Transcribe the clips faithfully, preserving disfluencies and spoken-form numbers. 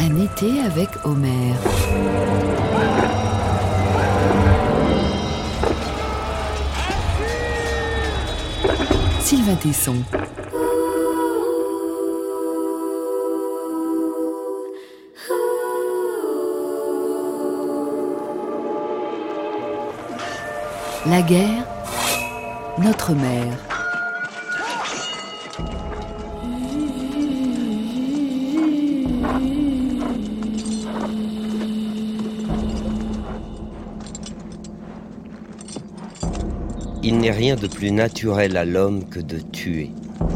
Un été avec Homer. Sylvain Tesson. La guerre, notre mère. Il n'est rien de plus naturel à l'homme que de tuer.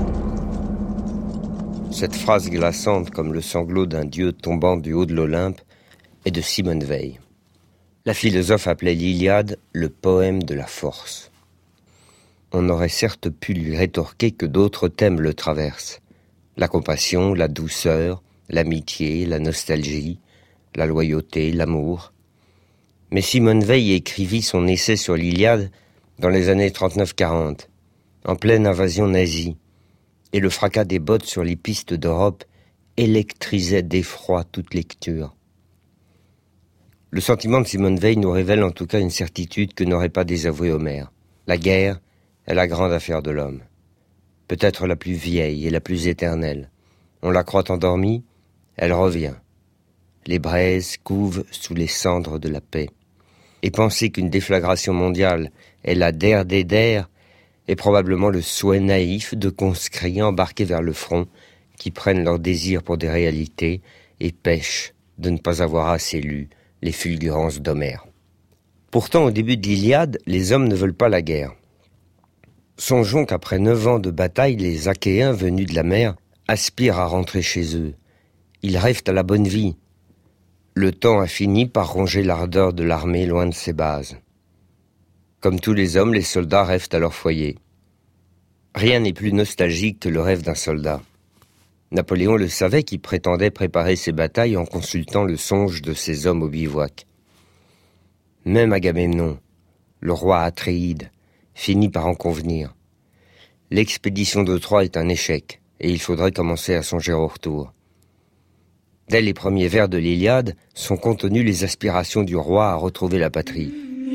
Cette phrase glaçante comme le sanglot d'un dieu tombant du haut de l'Olympe est de Simone Weil. La philosophe appelait l'Iliade le poème de la force. On aurait certes pu lui rétorquer que d'autres thèmes le traversent. La compassion, la douceur, l'amitié, la nostalgie, la loyauté, l'amour. Mais Simone Weil écrivit son essai sur l'Iliade dans les années trente-neuf quarante, en pleine invasion nazie, et le fracas des bottes sur les pistes d'Europe électrisait d'effroi toute lecture. Le sentiment de Simone Weil nous révèle en tout cas une certitude que n'aurait pas désavouée Homère. La guerre est la grande affaire de l'homme. Peut-être la plus vieille et la plus éternelle. On la croit endormie, elle revient. Les braises couvent sous les cendres de la paix. Et penser qu'une déflagration mondiale est la der des der est probablement le souhait naïf de conscrits embarqués vers le front qui prennent leur désir pour des réalités et pêchent de ne pas avoir assez lu les fulgurances d'Homère. Pourtant, au début de l'Iliade, les hommes ne veulent pas la guerre. Songeons qu'après neuf ans de bataille, les Achéens venus de la mer aspirent à rentrer chez eux. Ils rêvent à la bonne vie. Le temps a fini par ronger l'ardeur de l'armée loin de ses bases. Comme tous les hommes, les soldats rêvent à leur foyer. Rien n'est plus nostalgique que le rêve d'un soldat. Napoléon le savait qui prétendait préparer ses batailles en consultant le songe de ses hommes au bivouac. Même Agamemnon, le roi Atréide, finit par en convenir. L'expédition de Troie est un échec, et il faudrait commencer à songer au retour. Dès les premiers vers de l'Iliade sont contenues les aspirations du roi à retrouver la patrie.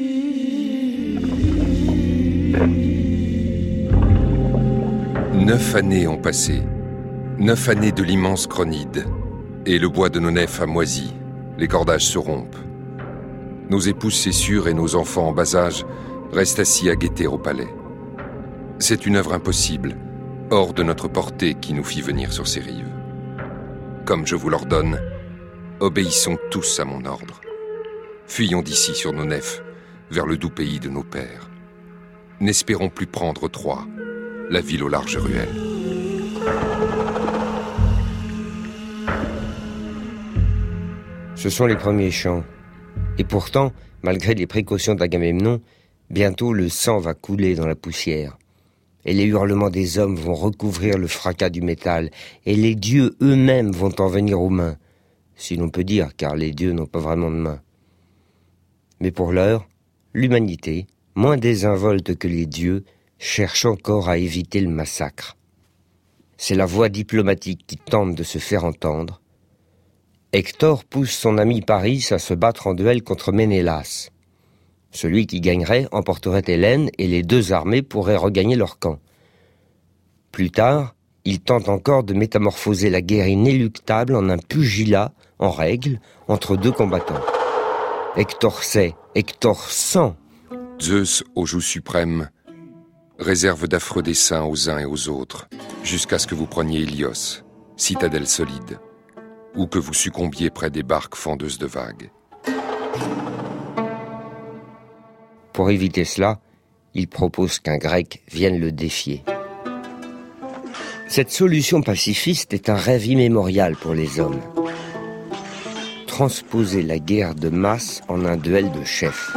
Neuf années ont passé. Neuf années de l'immense Cronide. Et le bois de nos nefs a moisi. Les cordages se rompent. Nos épouses s'essurent et nos enfants en bas âge restent assis à guetter au palais. C'est une œuvre impossible, hors de notre portée qui nous fit venir sur ces rives. Comme je vous l'ordonne, obéissons tous à mon ordre. Fuyons d'ici sur nos nefs, vers le doux pays de nos pères. N'espérons plus prendre Troie, la ville aux larges ruelles. Ce sont les premiers chants. Et pourtant, malgré les précautions d'Agamemnon, bientôt le sang va couler dans la poussière. Et les hurlements des hommes vont recouvrir le fracas du métal, et les dieux eux-mêmes vont en venir aux mains, si l'on peut dire, car les dieux n'ont pas vraiment de mains. Mais pour l'heure, l'humanité, moins désinvolte que les dieux, cherche encore à éviter le massacre. C'est la voix diplomatique qui tente de se faire entendre. Hector pousse son ami Paris à se battre en duel contre Ménélas. Celui qui gagnerait emporterait Hélène et les deux armées pourraient regagner leur camp. Plus tard, il tente encore de métamorphoser la guerre inéluctable en un pugilat, en règle, entre deux combattants. Hector sait, Hector sent. Zeus, au joug suprême, réserve d'affreux desseins aux uns et aux autres, jusqu'à ce que vous preniez Hélios, citadelle solide, ou que vous succombiez près des barques fendeuses de vagues. Pour éviter cela, il propose qu'un Grec vienne le défier. Cette solution pacifiste est un rêve immémorial pour les hommes. Transposer la guerre de masse en un duel de chefs.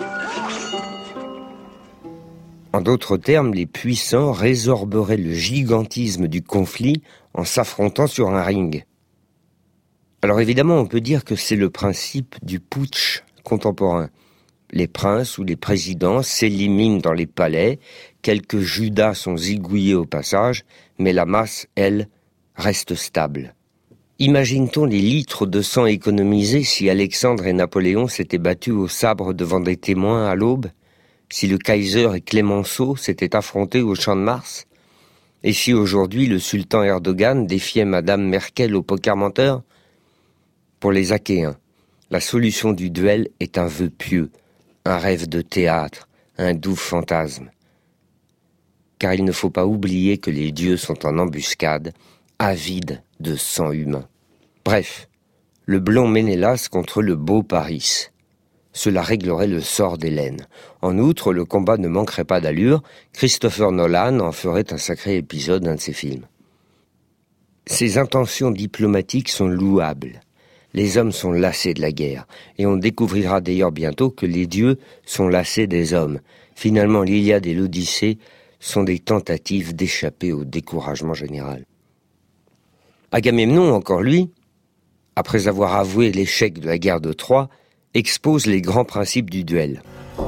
En d'autres termes, les puissants résorberaient le gigantisme du conflit en s'affrontant sur un ring. Alors évidemment, on peut dire que c'est le principe du putsch contemporain. Les princes ou les présidents s'éliminent dans les palais, quelques Judas sont zigouillés au passage, mais la masse, elle, reste stable. Imagine-t-on les litres de sang économisés si Alexandre et Napoléon s'étaient battus au sabre devant des témoins à l'aube? Si le Kaiser et Clémenceau s'étaient affrontés au Champ de Mars? Et si aujourd'hui le sultan Erdogan défiait Madame Merkel au poker menteur? Pour les Achéens, la solution du duel est un vœu pieux, un rêve de théâtre, un doux fantasme. Car il ne faut pas oublier que les dieux sont en embuscade, avides de sang humain. Bref, le blond Ménélas contre le beau Paris. Cela réglerait le sort d'Hélène. En outre, le combat ne manquerait pas d'allure. Christopher Nolan en ferait un sacré épisode d'un de ses films. Ses intentions diplomatiques sont louables. Les hommes sont lassés de la guerre. Et on découvrira d'ailleurs bientôt que les dieux sont lassés des hommes. Finalement, l'Iliade et l'Odyssée sont des tentatives d'échapper au découragement général. Agamemnon, encore lui, après avoir avoué l'échec de la guerre de Troie, expose les grands principes du duel.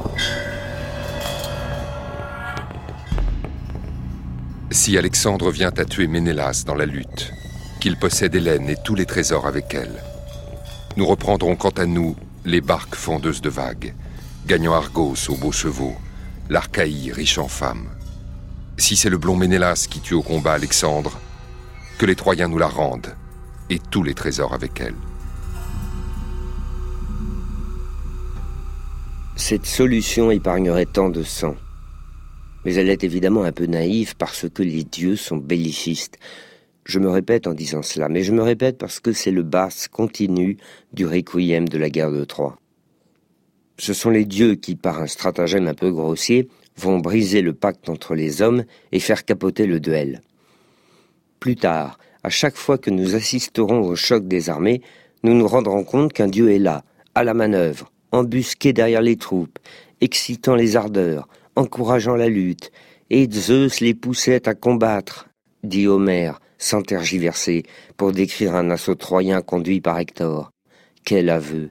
Si Alexandre vient à tuer Ménélas dans la lutte, qu'il possède Hélène et tous les trésors avec elle, nous reprendrons quant à nous les barques fondeuses de vagues, gagnant Argos aux beaux chevaux, l'Archaïe riche en femmes. Si c'est le blond Ménélas qui tue au combat Alexandre, que les Troyens nous la rendent, et tous les trésors avec elle. Cette solution épargnerait tant de sang. Mais elle est évidemment un peu naïve parce que les dieux sont bellicistes. Je me répète en disant cela, mais je me répète parce que c'est le basse continu du requiem de la guerre de Troie. Ce sont les dieux qui, par un stratagème un peu grossier, vont briser le pacte entre les hommes et faire capoter le duel. Plus tard, à chaque fois que nous assisterons au choc des armées, nous nous rendrons compte qu'un dieu est là, à la manœuvre, embusqué derrière les troupes, excitant les ardeurs, encourageant la lutte, et Zeus les poussait à combattre, dit Homère, sans tergiverser, pour décrire un assaut troyen conduit par Hector. Quel aveu!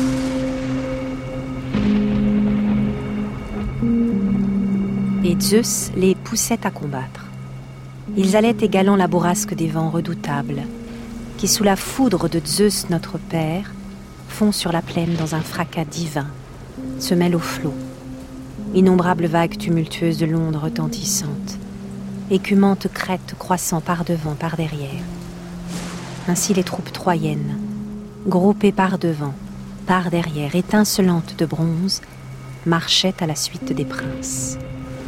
Et Zeus les poussait à combattre. Ils allaient égalant la bourrasque des vents redoutables, qui sous la foudre de Zeus notre Père, font sur la plaine dans un fracas divin, se mêlent aux flots, innombrables vagues tumultueuses de l'onde retentissante, écumantes crêtes croissant par devant, par derrière. Ainsi les troupes troyennes, groupées par devant, par derrière, étincelantes de bronze, marchaient à la suite des princes.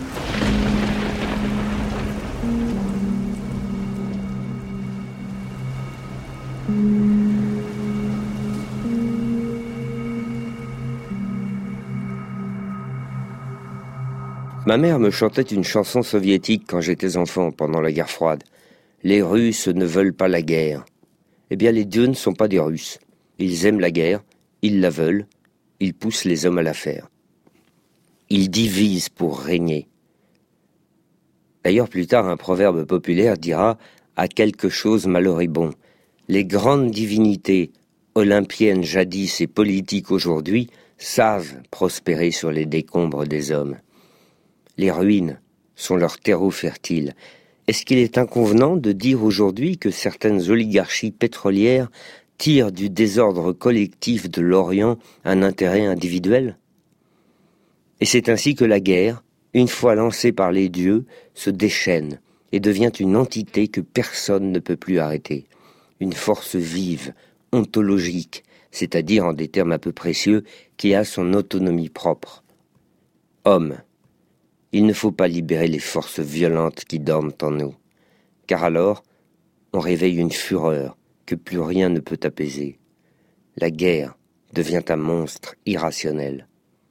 Ma mère me chantait une chanson soviétique quand j'étais enfant, pendant la guerre froide. Les Russes ne veulent pas la guerre. Eh bien, les dieux ne sont pas des Russes. Ils aiment la guerre, ils la veulent, ils poussent les hommes à la faire. Ils divisent pour régner. D'ailleurs, plus tard, un proverbe populaire dira « à quelque chose malheur est bon ». Les grandes divinités, olympiennes jadis et politiques aujourd'hui, savent prospérer sur les décombres des hommes. Les ruines sont leur terreau fertile. Est-ce qu'il est inconvenant de dire aujourd'hui que certaines oligarchies pétrolières tirent du désordre collectif de l'Orient un intérêt individuel? Et c'est ainsi que la guerre, une fois lancée par les dieux, se déchaîne et devient une entité que personne ne peut plus arrêter. Une force vive, ontologique, c'est-à-dire en des termes un peu précieux, qui a son autonomie propre. Homme, il ne faut pas libérer les forces violentes qui dorment en nous, car alors on réveille une fureur que plus rien ne peut apaiser. La guerre devient un monstre irrationnel.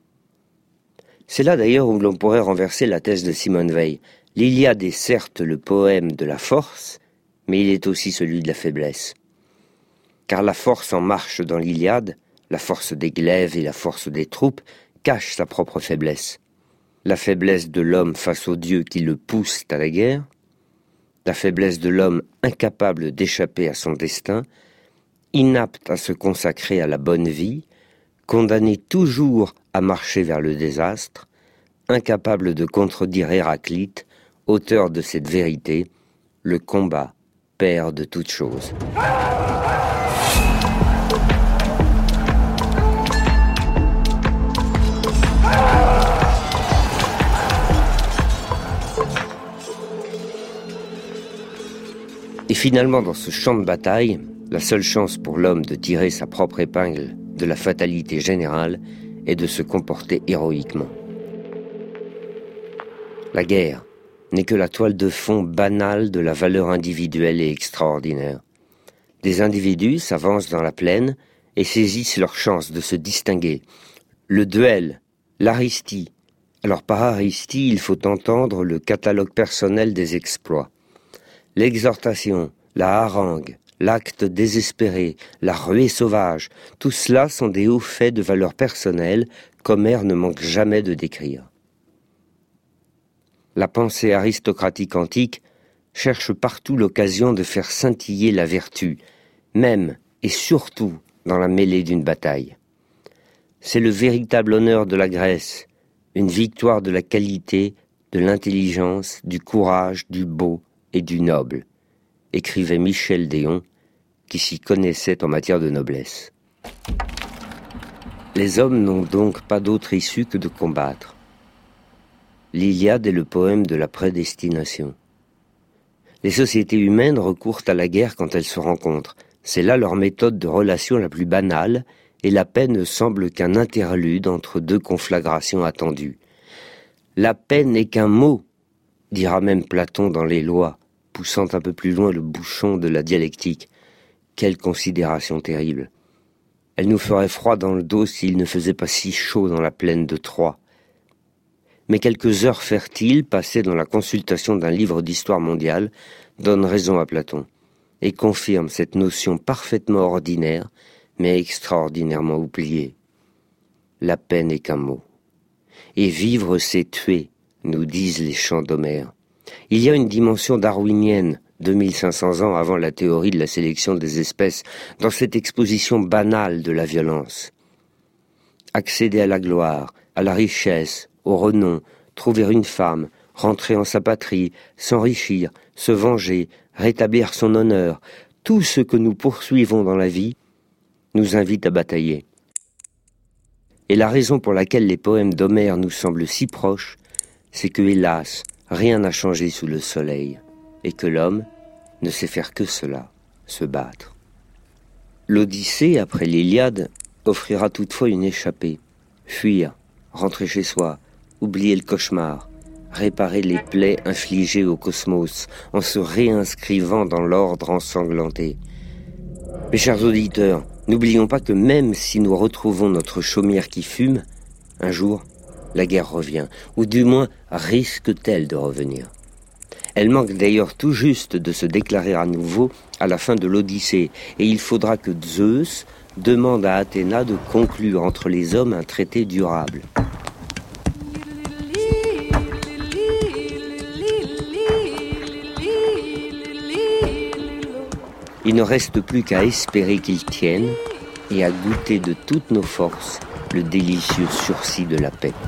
C'est là d'ailleurs où l'on pourrait renverser la thèse de Simone Weil. L'Iliade est certes le poème de la force, mais il est aussi celui de la faiblesse. Car la force en marche dans l'Iliade, la force des glaives et la force des troupes, cache sa propre faiblesse. La faiblesse de l'homme face aux dieux qui le poussent à la guerre, la faiblesse de l'homme incapable d'échapper à son destin, inapte à se consacrer à la bonne vie, condamné toujours à marcher vers le désastre, incapable de contredire Héraclite, auteur de cette vérité, le combat père de toute chose. finalement, dans ce champ de bataille, la seule chance pour l'homme de tirer sa propre épingle de la fatalité générale est de se comporter héroïquement. La guerre n'est que la toile de fond banale de la valeur individuelle et extraordinaire. Des individus s'avancent dans la plaine et saisissent leur chance de se distinguer. Le duel, l'aristie. Alors par aristie, il faut entendre le catalogue personnel des exploits. L'exhortation, la harangue, l'acte désespéré, la ruée sauvage, tout cela sont des hauts faits de valeur personnelle qu'Homère ne manque jamais de décrire. La pensée aristocratique antique cherche partout l'occasion de faire scintiller la vertu, même et surtout dans la mêlée d'une bataille. C'est le véritable honneur de la Grèce, une victoire de la qualité, de l'intelligence, du courage, du beau et du noble, écrivait Michel Déon, qui s'y connaissait en matière de noblesse. Les hommes n'ont donc pas d'autre issue que de combattre. L'Iliade est le poème de la prédestination. Les sociétés humaines recourent à la guerre quand elles se rencontrent. C'est là leur méthode de relation la plus banale, et la paix ne semble qu'un interlude entre deux conflagrations attendues. La paix n'est qu'un mot, dira même Platon dans les Lois, poussant un peu plus loin le bouchon de la dialectique. Quelle considération terrible! Elle nous ferait froid dans le dos s'il ne faisait pas si chaud dans la plaine de Troie. Mais quelques heures fertiles passées dans la consultation d'un livre d'histoire mondiale donnent raison à Platon et confirment cette notion parfaitement ordinaire mais extraordinairement oubliée. La paix n'est qu'un mot. Et vivre, c'est tuer, nous disent les chants d'Homère. Il y a une dimension darwinienne, deux mille cinq cents ans avant la théorie de la sélection des espèces, dans cette exposition banale de la violence. Accéder à la gloire, à la richesse, au renom, trouver une femme, rentrer en sa patrie, s'enrichir, se venger, rétablir son honneur, tout ce que nous poursuivons dans la vie nous invite à batailler. Et la raison pour laquelle les poèmes d'Homère nous semblent si proches, c'est que, hélas, rien n'a changé sous le soleil, et que l'homme ne sait faire que cela, se battre. L'Odyssée, après l'Iliade, offrira toutefois une échappée. Fuir, rentrer chez soi, oublier le cauchemar, réparer les plaies infligées au cosmos en se réinscrivant dans l'ordre ensanglanté. Mes chers auditeurs, n'oublions pas que même si nous retrouvons notre chaumière qui fume, un jour, la guerre revient, ou du moins risque-t-elle de revenir. Elle manque d'ailleurs tout juste de se déclarer à nouveau à la fin de l'Odyssée, et il faudra que Zeus demande à Athéna de conclure entre les hommes un traité durable. Il ne reste plus qu'à espérer qu'il tienne et à goûter de toutes nos forces le délicieux sursis de la paix.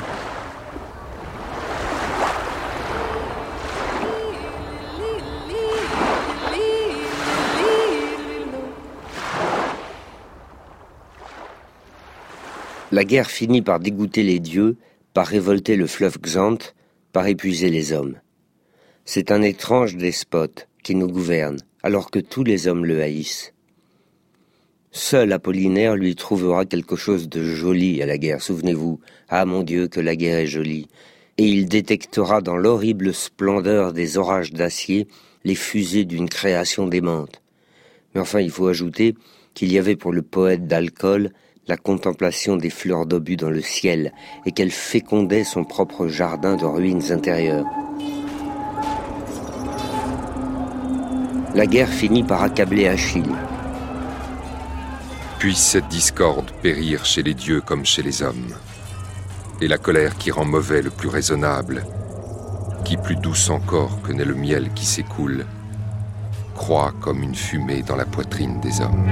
La guerre finit par dégoûter les dieux, par révolter le fleuve Xanthe, par épuiser les hommes. C'est un étrange despote qui nous gouverne, alors que tous les hommes le haïssent. Seul Apollinaire lui trouvera quelque chose de joli à la guerre. Souvenez-vous, ah mon Dieu, que la guerre est jolie. Et il détectera dans l'horrible splendeur des orages d'acier les fusées d'une création démente. Mais enfin, il faut ajouter qu'il y avait pour le poète d'alcool la contemplation des fleurs d'obus dans le ciel et qu'elle fécondait son propre jardin de ruines intérieures. La guerre finit par accabler Achille. Puisse cette discorde périr chez les dieux comme chez les hommes. Et la colère qui rend mauvais le plus raisonnable, qui plus douce encore que n'est le miel qui s'écoule, croît comme une fumée dans la poitrine des hommes.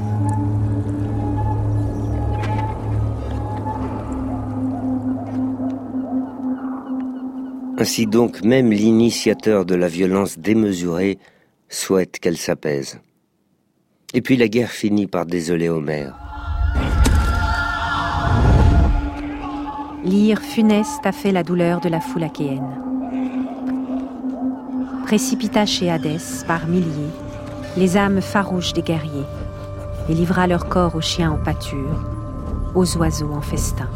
Ainsi donc, même l'initiateur de la violence démesurée souhaite qu'elle s'apaise. Et puis la guerre finit par désoler Homère. L'ire funeste a fait la douleur de la foule achéenne. précipita chez Hadès, par milliers, les âmes farouches des guerriers, et livra leur corps aux chiens en pâture, aux oiseaux en festin.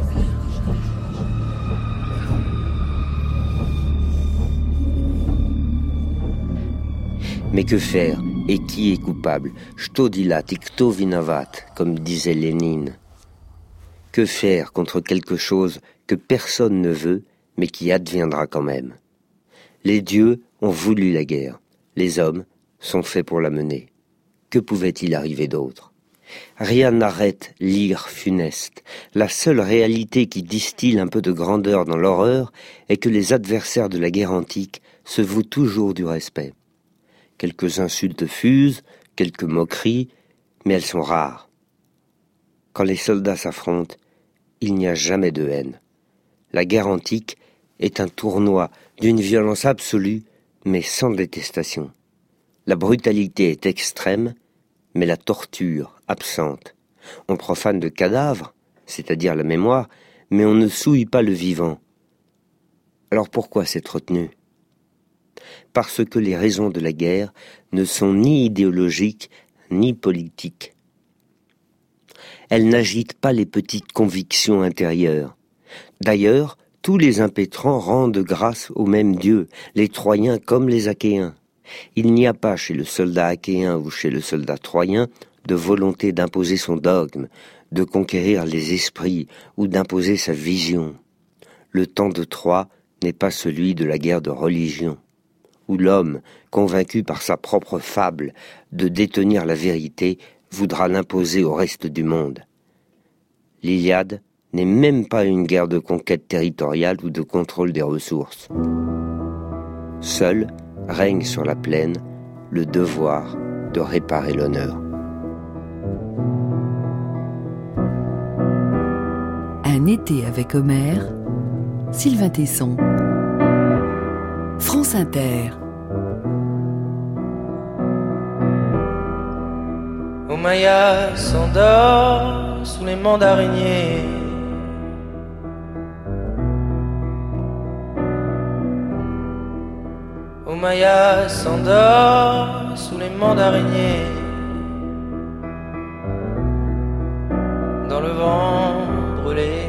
Mais que faire? Et qui est coupable? Sto dilat et kto vinavat, comme disait Lénine. Que faire contre quelque chose que personne ne veut, mais qui adviendra quand même? Les dieux ont voulu la guerre. Les hommes sont faits pour la mener. Que pouvait-il arriver d'autre? Rien n'arrête l'ire funeste. La seule réalité qui distille un peu de grandeur dans l'horreur est que les adversaires de la guerre antique se vouent toujours du respect. Quelques insultes fusent, quelques moqueries, mais elles sont rares. Quand les soldats s'affrontent, il n'y a jamais de haine. La guerre antique est un tournoi d'une violence absolue, mais sans détestation. La brutalité est extrême, mais la torture absente. On profane de cadavres, c'est-à-dire la mémoire, mais on ne souille pas le vivant. Alors pourquoi cette retenue? Parce que les raisons de la guerre ne sont ni idéologiques ni politiques. Elles n'agitent pas les petites convictions intérieures. D'ailleurs, tous les impétrants rendent grâce au même Dieu, les Troyens comme les Achéens. Il n'y a pas chez le soldat achéen ou chez le soldat troyen de volonté d'imposer son dogme, de conquérir les esprits ou d'imposer sa vision. Le temps de Troie n'est pas celui de la guerre de religion, où l'homme, convaincu par sa propre fable de détenir la vérité, voudra l'imposer au reste du monde. L'Iliade n'est même pas une guerre de conquête territoriale ou de contrôle des ressources. Seul règne sur la plaine le devoir de réparer l'honneur. Un été avec Homère, Sylvain Tesson. France Inter. Omaya s'endort sous les mandariniers. Omaya s'endort sous les mandariniers. Dans le vent brûlé.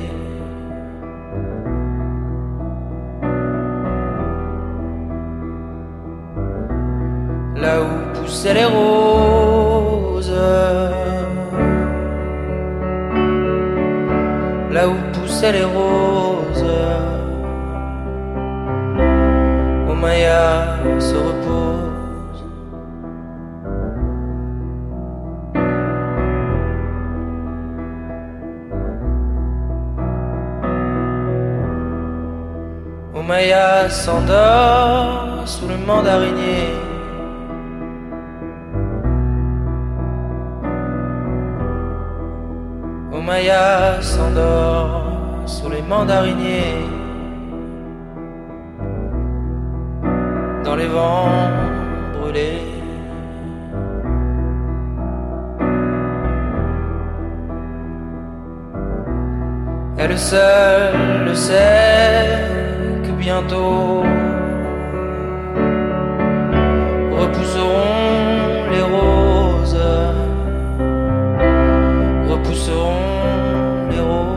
Là où poussaient les roses, là où poussaient les roses, Omaya se repose. Omaya s'endort sous le mandarinier. Omaya s'endort sous les mandariniers. Dans les vents brûlés. Elle seule le sait que bientôt repousseront les roses, repousseront les roses.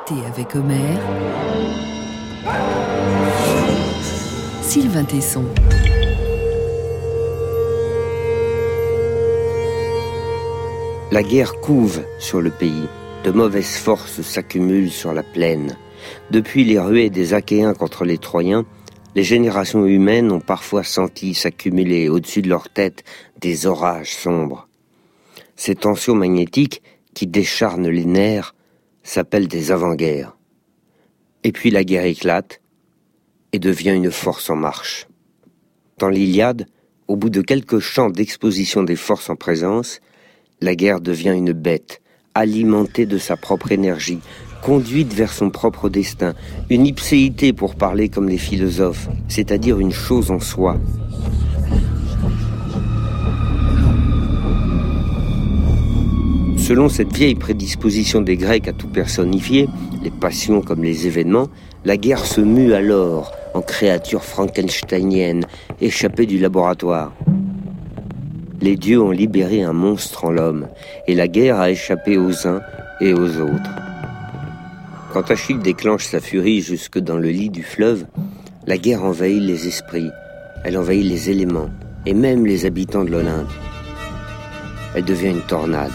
été avec Homère, Sylvain Tesson. La guerre couve sur le pays. De mauvaises forces s'accumulent sur la plaine. Depuis les ruées des Achéens contre les Troyens, les générations humaines ont parfois senti s'accumuler au-dessus de leur tête des orages sombres. Ces tensions magnétiques qui décharnent les nerfs s'appellent des avant-guerres. Et puis la guerre éclate et devient une force en marche. Dans l'Iliade, au bout de quelques champs d'exposition des forces en présence, la guerre devient une bête, alimentée de sa propre énergie, conduite vers son propre destin, une ipséité pour parler comme les philosophes, c'est-à-dire une chose en soi. Selon cette vieille prédisposition des Grecs à tout personnifier, les passions comme les événements, la guerre se mue alors en créature frankensteinienne, échappée du laboratoire. Les dieux ont libéré un monstre en l'homme, et la guerre a échappé aux uns et aux autres. Quand Achille déclenche sa furie jusque dans le lit du fleuve, la guerre envahit les esprits, elle envahit les éléments, et même les habitants de l'Olympe. Elle devient une tornade.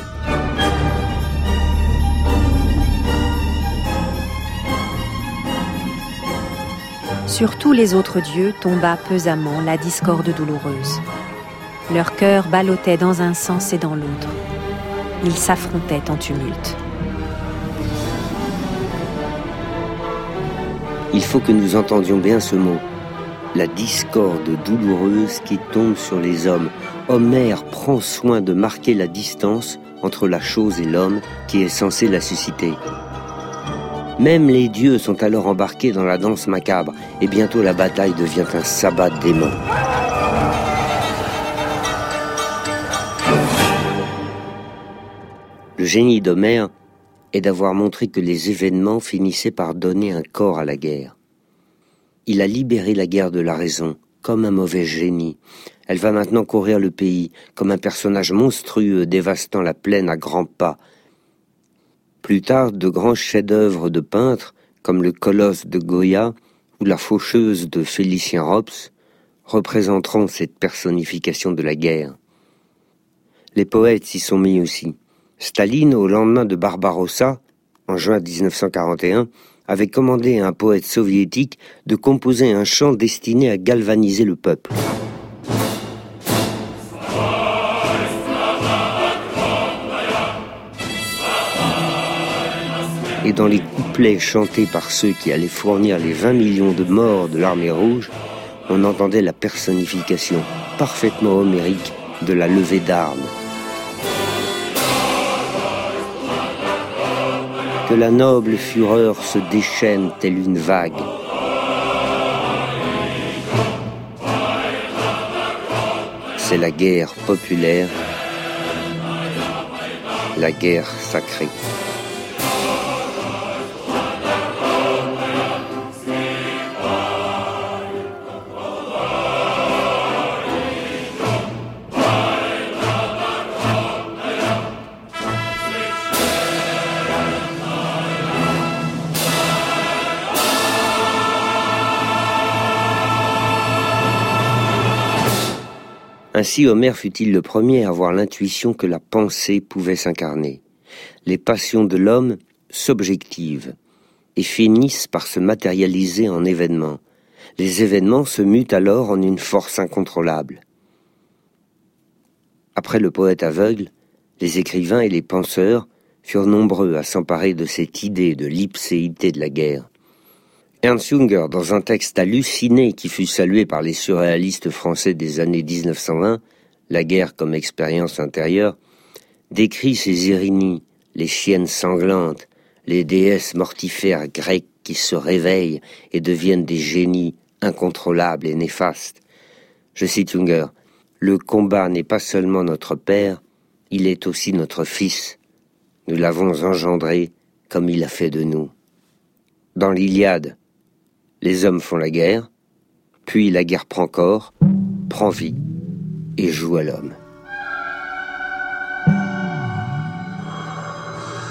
Sur tous les autres dieux tomba pesamment la discorde douloureuse. Leur cœur ballottait dans un sens et dans l'autre. Ils s'affrontaient en tumulte. Il faut que nous entendions bien ce mot. La discorde douloureuse qui tombe sur les hommes. Homère prend soin de marquer la distance entre la chose et l'homme qui est censé la susciter. Même les dieux sont alors embarqués dans la danse macabre, et bientôt la bataille devient un sabbat de démons. Le génie d'Homère est d'avoir montré que les événements finissaient par donner un corps à la guerre. Il a libéré la guerre de la raison, comme un mauvais génie. Elle va maintenant courir le pays, comme un personnage monstrueux dévastant la plaine à grands pas. Plus tard, de grands chefs-d'œuvre de peintres, comme le Colosse de Goya ou la Faucheuse de Félicien Rops, représenteront cette personnification de la guerre. Les poètes s'y sont mis aussi. Staline, au lendemain de Barbarossa, en juin dix-neuf cent quarante et un, avait commandé à un poète soviétique de composer un chant destiné à galvaniser le peuple. Et dans les couplets chantés par ceux qui allaient fournir les vingt millions de morts de l'armée rouge, on entendait la personnification parfaitement homérique de la levée d'armes. Que la noble fureur se déchaîne telle une vague. C'est la guerre populaire, la guerre sacrée. Ainsi Homère fut-il le premier à avoir l'intuition que la pensée pouvait s'incarner. Les passions de l'homme s'objectivent et finissent par se matérialiser en événements. Les événements se mutent alors en une force incontrôlable. Après le poète aveugle, les écrivains et les penseurs furent nombreux à s'emparer de cette idée de l'ipséité de la guerre. Ernst Junger, dans un texte halluciné qui fut salué par les surréalistes français des années dix-neuf cent vingt, La guerre comme expérience intérieure, décrit ces Irénies, les chiennes sanglantes, les déesses mortifères grecques qui se réveillent et deviennent des génies incontrôlables et néfastes. Je cite Junger, « Le combat n'est pas seulement notre père, il est aussi notre fils. Nous l'avons engendré comme il a fait de nous. » Dans l'Iliade, les hommes font la guerre, puis la guerre prend corps, prend vie et joue à l'homme.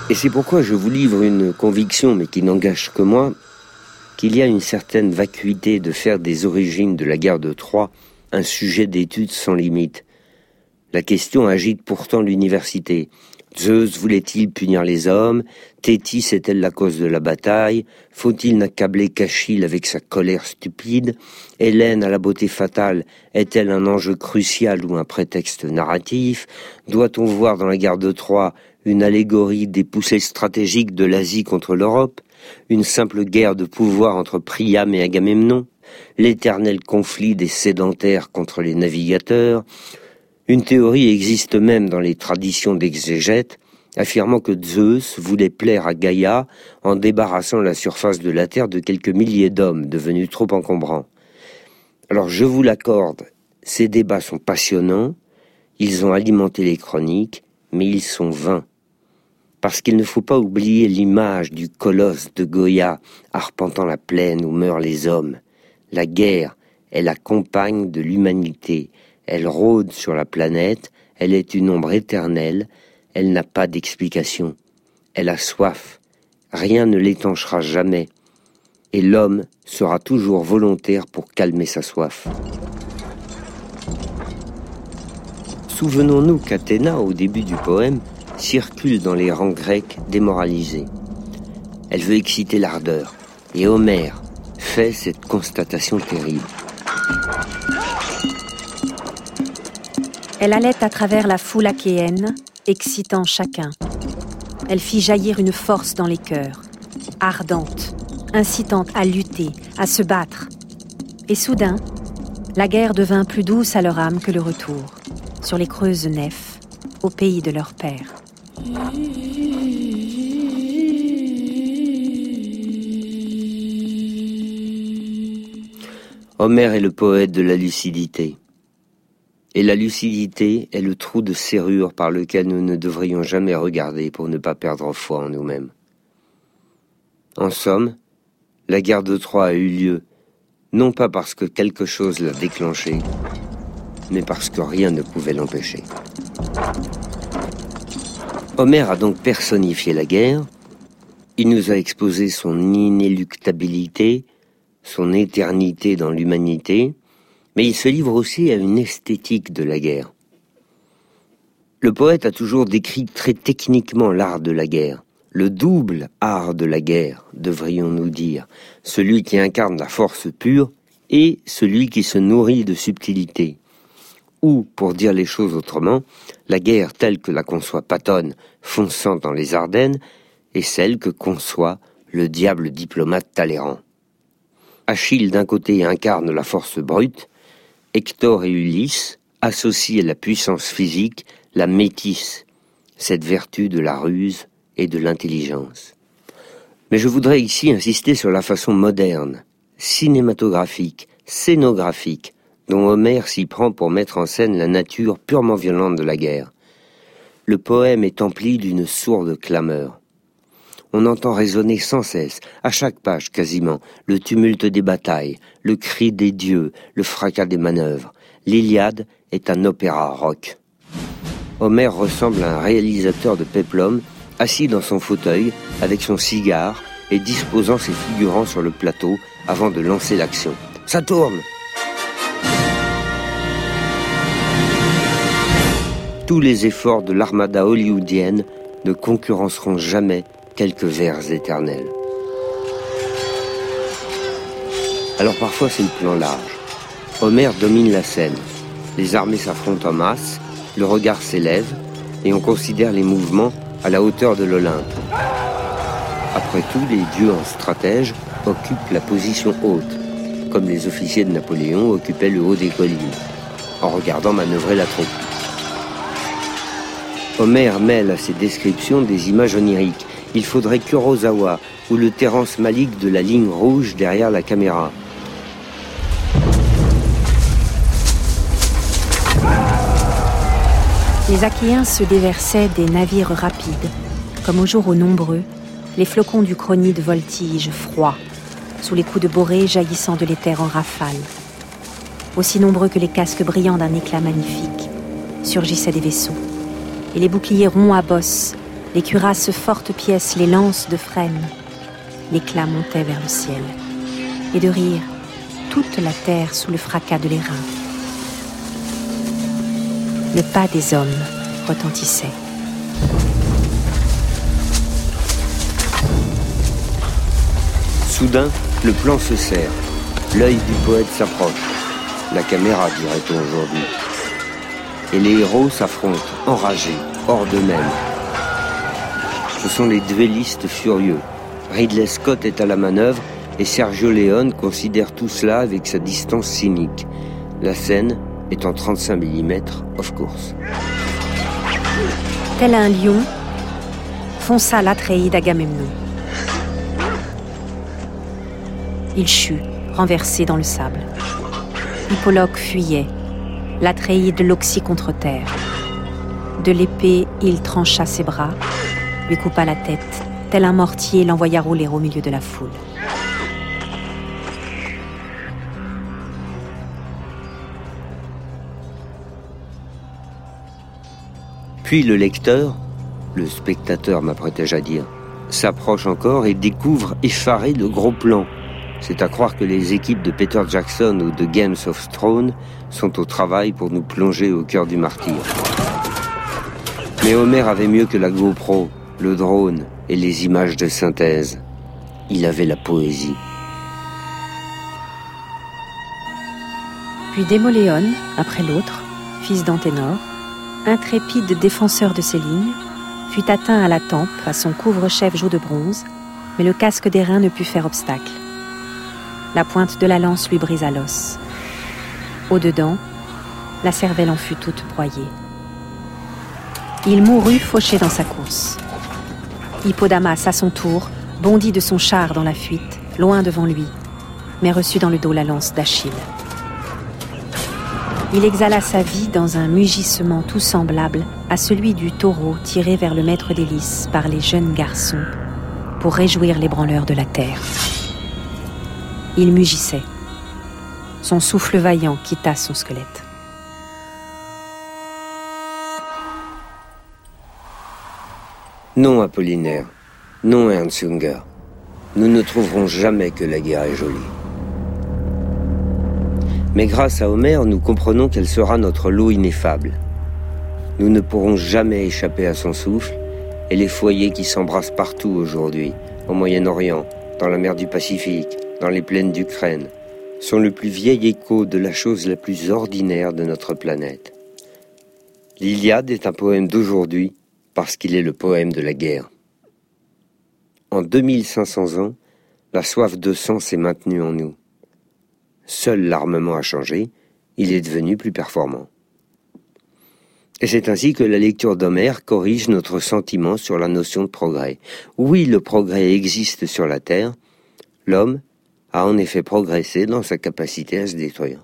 Et c'est pourquoi je vous livre une conviction, mais qui n'engage que moi, qu'il y a une certaine vacuité de faire des origines de la guerre de Troie un sujet d'étude sans limite. La question agite pourtant l'université. Zeus voulait-il punir les hommes? Thétis est-elle la cause de la bataille? Faut-il n'accabler qu'Achille avec sa colère stupide? Hélène à la beauté fatale est-elle un enjeu crucial ou un prétexte narratif? Doit-on voir dans la guerre de Troie une allégorie des poussées stratégiques de l'Asie contre l'Europe? Une simple guerre de pouvoir entre Priam et Agamemnon? L'éternel conflit des sédentaires contre les navigateurs? Une théorie existe même dans les traditions d'exégètes, affirmant que Zeus voulait plaire à Gaïa en débarrassant la surface de la Terre de quelques milliers d'hommes devenus trop encombrants. Alors je vous l'accorde, ces débats sont passionnants, ils ont alimenté les chroniques, mais ils sont vains. Parce qu'il ne faut pas oublier l'image du colosse de Goya arpentant la plaine où meurent les hommes. La guerre est la compagne de l'humanité. Elle rôde sur la planète, elle est une ombre éternelle, elle n'a pas d'explication. Elle a soif, rien ne l'étanchera jamais, et l'homme sera toujours volontaire pour calmer sa soif. Souvenons-nous qu'Athéna, au début du poème, circule dans les rangs grecs démoralisés. Elle veut exciter l'ardeur, et Homère fait cette constatation terrible. Elle allait à travers la foule achéenne, excitant chacun. Elle fit jaillir une force dans les cœurs, ardente, incitant à lutter, à se battre. Et soudain, la guerre devint plus douce à leur âme que le retour, sur les creuses nefs, au pays de leur père. Homère est le poète de la lucidité. Et la lucidité est le trou de serrure par lequel nous ne devrions jamais regarder pour ne pas perdre foi en nous-mêmes. En somme, la guerre de Troie a eu lieu, non pas parce que quelque chose l'a déclenchée, mais parce que rien ne pouvait l'empêcher. Homère a donc personnifié la guerre, il nous a exposé son inéluctabilité, son éternité dans l'humanité, mais il se livre aussi à une esthétique de la guerre. Le poète a toujours décrit très techniquement l'art de la guerre, le double art de la guerre, devrions-nous dire, celui qui incarne la force pure et celui qui se nourrit de subtilité. Ou, pour dire les choses autrement, la guerre telle que la conçoit Patton fonçant dans les Ardennes est celle que conçoit le diable diplomate Talleyrand. Achille d'un côté incarne la force brute, Hector et Ulysse associent à la puissance physique la métisse, cette vertu de la ruse et de l'intelligence. Mais je voudrais ici insister sur la façon moderne, cinématographique, scénographique, dont Homère s'y prend pour mettre en scène la nature purement violente de la guerre. Le poème est empli d'une sourde clameur. On entend résonner sans cesse, à chaque page quasiment, le tumulte des batailles, le cri des dieux, le fracas des manœuvres. L'Iliade est un opéra rock. Homère ressemble à un réalisateur de péplum, assis dans son fauteuil, avec son cigare, et disposant ses figurants sur le plateau avant de lancer l'action. Ça tourne! Tous les efforts de l'armada hollywoodienne ne concurrenceront jamais quelques vers éternels. Alors parfois c'est le plan large. Homère domine la scène. Les armées s'affrontent en masse, le regard s'élève et on considère les mouvements à la hauteur de l'Olympe. Après tout, les dieux en stratège occupent la position haute, comme les officiers de Napoléon occupaient le haut des collines, en regardant manœuvrer la troupe. Homère mêle à ces descriptions des images oniriques. Il faudrait Kurosawa ou le Terrence Malick de la ligne rouge derrière la caméra. Les Achéens se déversaient des navires rapides, comme au jour aux nombreux, les flocons du Cronide voltigent froids, sous les coups de borée jaillissant de l'éther en rafale. Aussi nombreux que les casques brillants d'un éclat magnifique, surgissaient des vaisseaux, et les boucliers ronds à bosses les cuirasses fortes pièces, les lances de frêne. L'éclat montait vers le ciel. Et de rire, toute la terre sous le fracas de l'airain. Le pas des hommes retentissait. Soudain, le plan se serre. L'œil du poète s'approche. La caméra, dirait-on aujourd'hui. Et les héros s'affrontent, enragés, hors d'eux-mêmes. Ce sont les duellistes furieux. Ridley Scott est à la manœuvre et Sergio Leone considère tout cela avec sa distance cynique. La scène est en trente-cinq millimètres, of course. Tel un lion, fonça l'Atréide d'Agamemnon. Il chut, renversé dans le sable. Hippoloque fuyait, l'Atréide l'oxy contre terre. De l'épée, il trancha ses bras, lui coupa la tête, tel un mortier l'envoya rouler au milieu de la foule. Puis le lecteur, le spectateur m'apprêtais-je à dire, s'approche encore et découvre effaré le gros plan. C'est à croire que les équipes de Peter Jackson ou de Games of Thrones sont au travail pour nous plonger au cœur du martyre. Mais Homer avait mieux que la GoPro, le drone et les images de synthèse. Il avait la poésie. Puis Démoléon, après l'autre, fils d'Anténor, intrépide défenseur de ses lignes, fut atteint à la tempe à son couvre-chef joue de bronze, mais le casque d'airain ne put faire obstacle. La pointe de la lance lui brisa l'os. Au-dedans, la cervelle en fut toute broyée. Il mourut fauché dans sa course. Hippodamas, à son tour, bondit de son char dans la fuite, loin devant lui, mais reçut dans le dos la lance d'Achille. Il exhala sa vie dans un mugissement tout semblable à celui du taureau tiré vers le maître délice par les jeunes garçons pour réjouir les branleurs de la terre. Il mugissait. Son souffle vaillant quitta son squelette. Non, Apollinaire. Non, Ernst Junger. Nous ne trouverons jamais que la guerre est jolie. Mais grâce à Homère, nous comprenons qu'elle sera notre lot ineffable. Nous ne pourrons jamais échapper à son souffle et les foyers qui s'embrassent partout aujourd'hui, au Moyen-Orient, dans la mer du Pacifique, dans les plaines d'Ukraine, sont le plus vieil écho de la chose la plus ordinaire de notre planète. L'Iliade est un poème d'aujourd'hui parce qu'il est le poème de la guerre. En deux mille cinq cents ans, la soif de sang s'est maintenue en nous. Seul l'armement a changé, il est devenu plus performant. Et c'est ainsi que la lecture d'Homère corrige notre sentiment sur la notion de progrès. Oui, le progrès existe sur la Terre, l'homme a en effet progressé dans sa capacité à se détruire.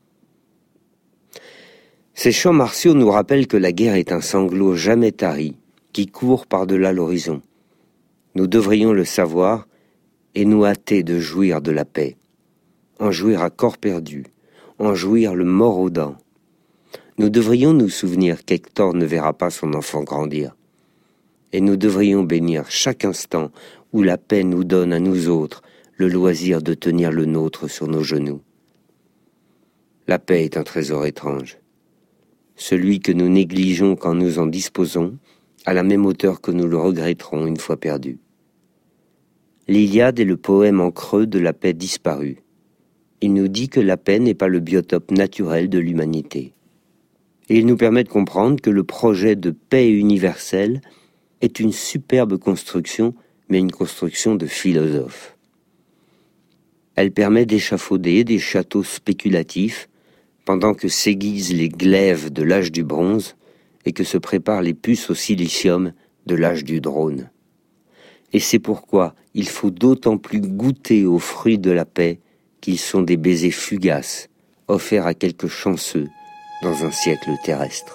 Ces chants martiaux nous rappellent que la guerre est un sanglot jamais tari, qui court par-delà l'horizon. Nous devrions le savoir et nous hâter de jouir de la paix, en jouir à corps perdu, en jouir le mort aux dents. Nous devrions nous souvenir qu'Hector ne verra pas son enfant grandir, et nous devrions bénir chaque instant où la paix nous donne à nous autres le loisir de tenir le nôtre sur nos genoux. La paix est un trésor étrange, celui que nous négligeons quand nous en disposons, à la même hauteur que nous le regretterons une fois perdu. L'Iliade est le poème en creux de la paix disparue. Il nous dit que la paix n'est pas le biotope naturel de l'humanité. Et il nous permet de comprendre que le projet de paix universelle est une superbe construction, mais une construction de philosophes. Elle permet d'échafauder des châteaux spéculatifs pendant que s'aiguisent les glaives de l'âge du bronze et que se préparent les puces au silicium de l'âge du drone. Et c'est pourquoi il faut d'autant plus goûter aux fruits de la paix qu'ils sont des baisers fugaces offerts à quelques chanceux dans un siècle terrestre.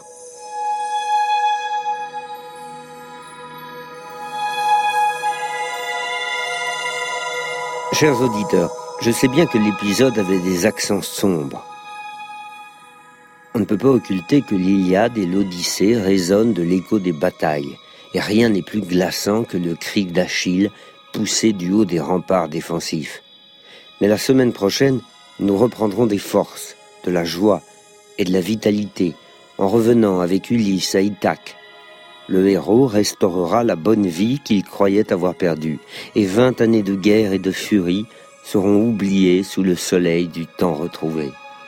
Chers auditeurs, je sais bien que l'épisode avait des accents sombres. On ne peut pas occulter que l'Iliade et l'Odyssée résonnent de l'écho des batailles Et rien n'est plus glaçant que le cri d'Achille poussé du haut des remparts défensifs. Mais la semaine prochaine, nous reprendrons des forces, de la joie et de la vitalité, en revenant avec Ulysse à Ithaque. Le héros restaurera la bonne vie qu'il croyait avoir perdue, et vingt années de guerre et de furie seront oubliées sous le soleil du temps retrouvé.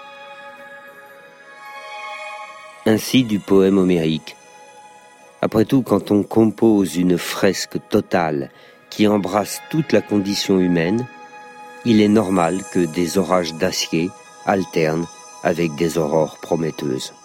Ainsi du poème homérique. Après tout, quand on compose une fresque totale qui embrasse toute la condition humaine, il est normal que des orages d'acier alternent avec des aurores prometteuses.